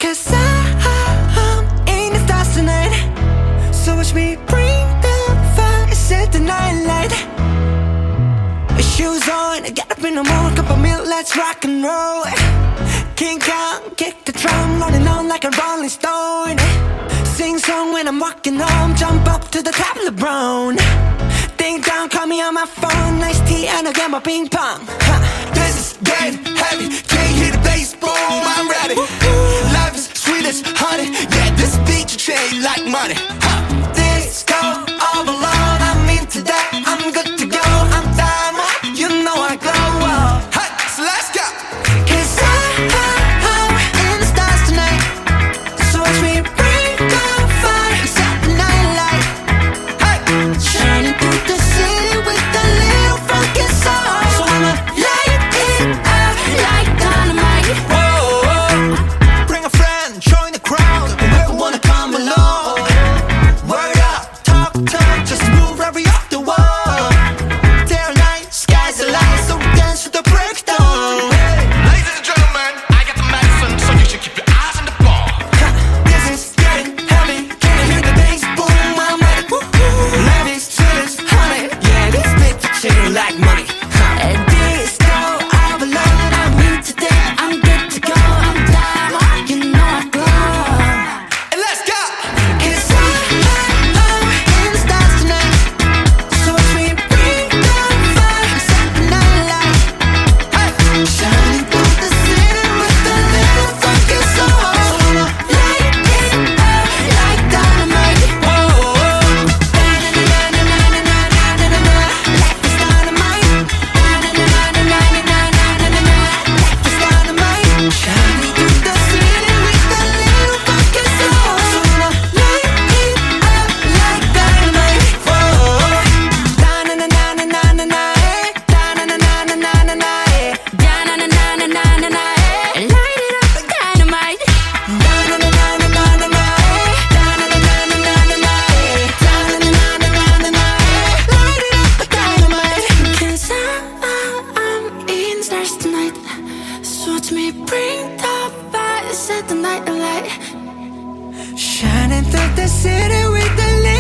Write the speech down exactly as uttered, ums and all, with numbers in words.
Cause I'm in the stars tonight. So watch me bring the fire, set the night light. Shoes on, get up in the morning, cup of milk, let's rock and roll. King Kong, kick the drum, rolling on like a rolling stone. Sing song when I'm walking home, jump up to the top of LeBron. Ding dong, call me on my phone, nice tea and I'll get my ping pong. Huh. This is getting heavy, can't hear the bass, boom, I'm ready. Life is sweet as honey, yeah, this beat you chain like money. Huh. Disco overload, I'm into that, I'm good to go. I'm diamond, you know I glow. Hey, so let's go. Cause I'm in the stars tonight. So watch me bring the fire, set the night light. Hey, Shining through the city with a little funky soul. So I'ma light it up like dynamite. whoa, bring a friend, join the crowd, whoever wanna come along. Word up, talk, talk, just move right off the wall. Day or night, sky's the limit, so dance to the breakdown. Ladies and gentlemen, I got the medicine, so you should keep your eyes on the ball. This is getting heavy, can you hear the bass boom? I'm ready. Life is sweet as honey, yeah, this beat chicken like money. Disco overload, I'm into that, I'm good to go. I'm diamond, you know I glow. And let's go. Cause I'm in the stars tonight. So watch me bring the fire, set the night light. Hey, Shining through the city with a little funky soul. So I'ma light it up like dynamite. whoa, Na-na-na-na-na-na-na-na-na-na. Life is dynamite. Na-na-na-na-na-na-na-na-na. Life is dynamite. Shining through the city with a little funky soul. So I'ma light it up like dynamite. Da-na-na-na-na-na-na, eh. Da-na-na-na-na-na-na, eh. Da-na-na-na-na-na-na, eh. Light it up like dynamite. Da-na-na-na-na-na-na, eh. Da-na-na-na-na-na-na, eh. Da-na-na-na-na-na-na, eh. Light it up like dynamite. 'Cause I'm, I'm in the stars tonight. So watch me bring the fire, set the night alight. Shining through the city with the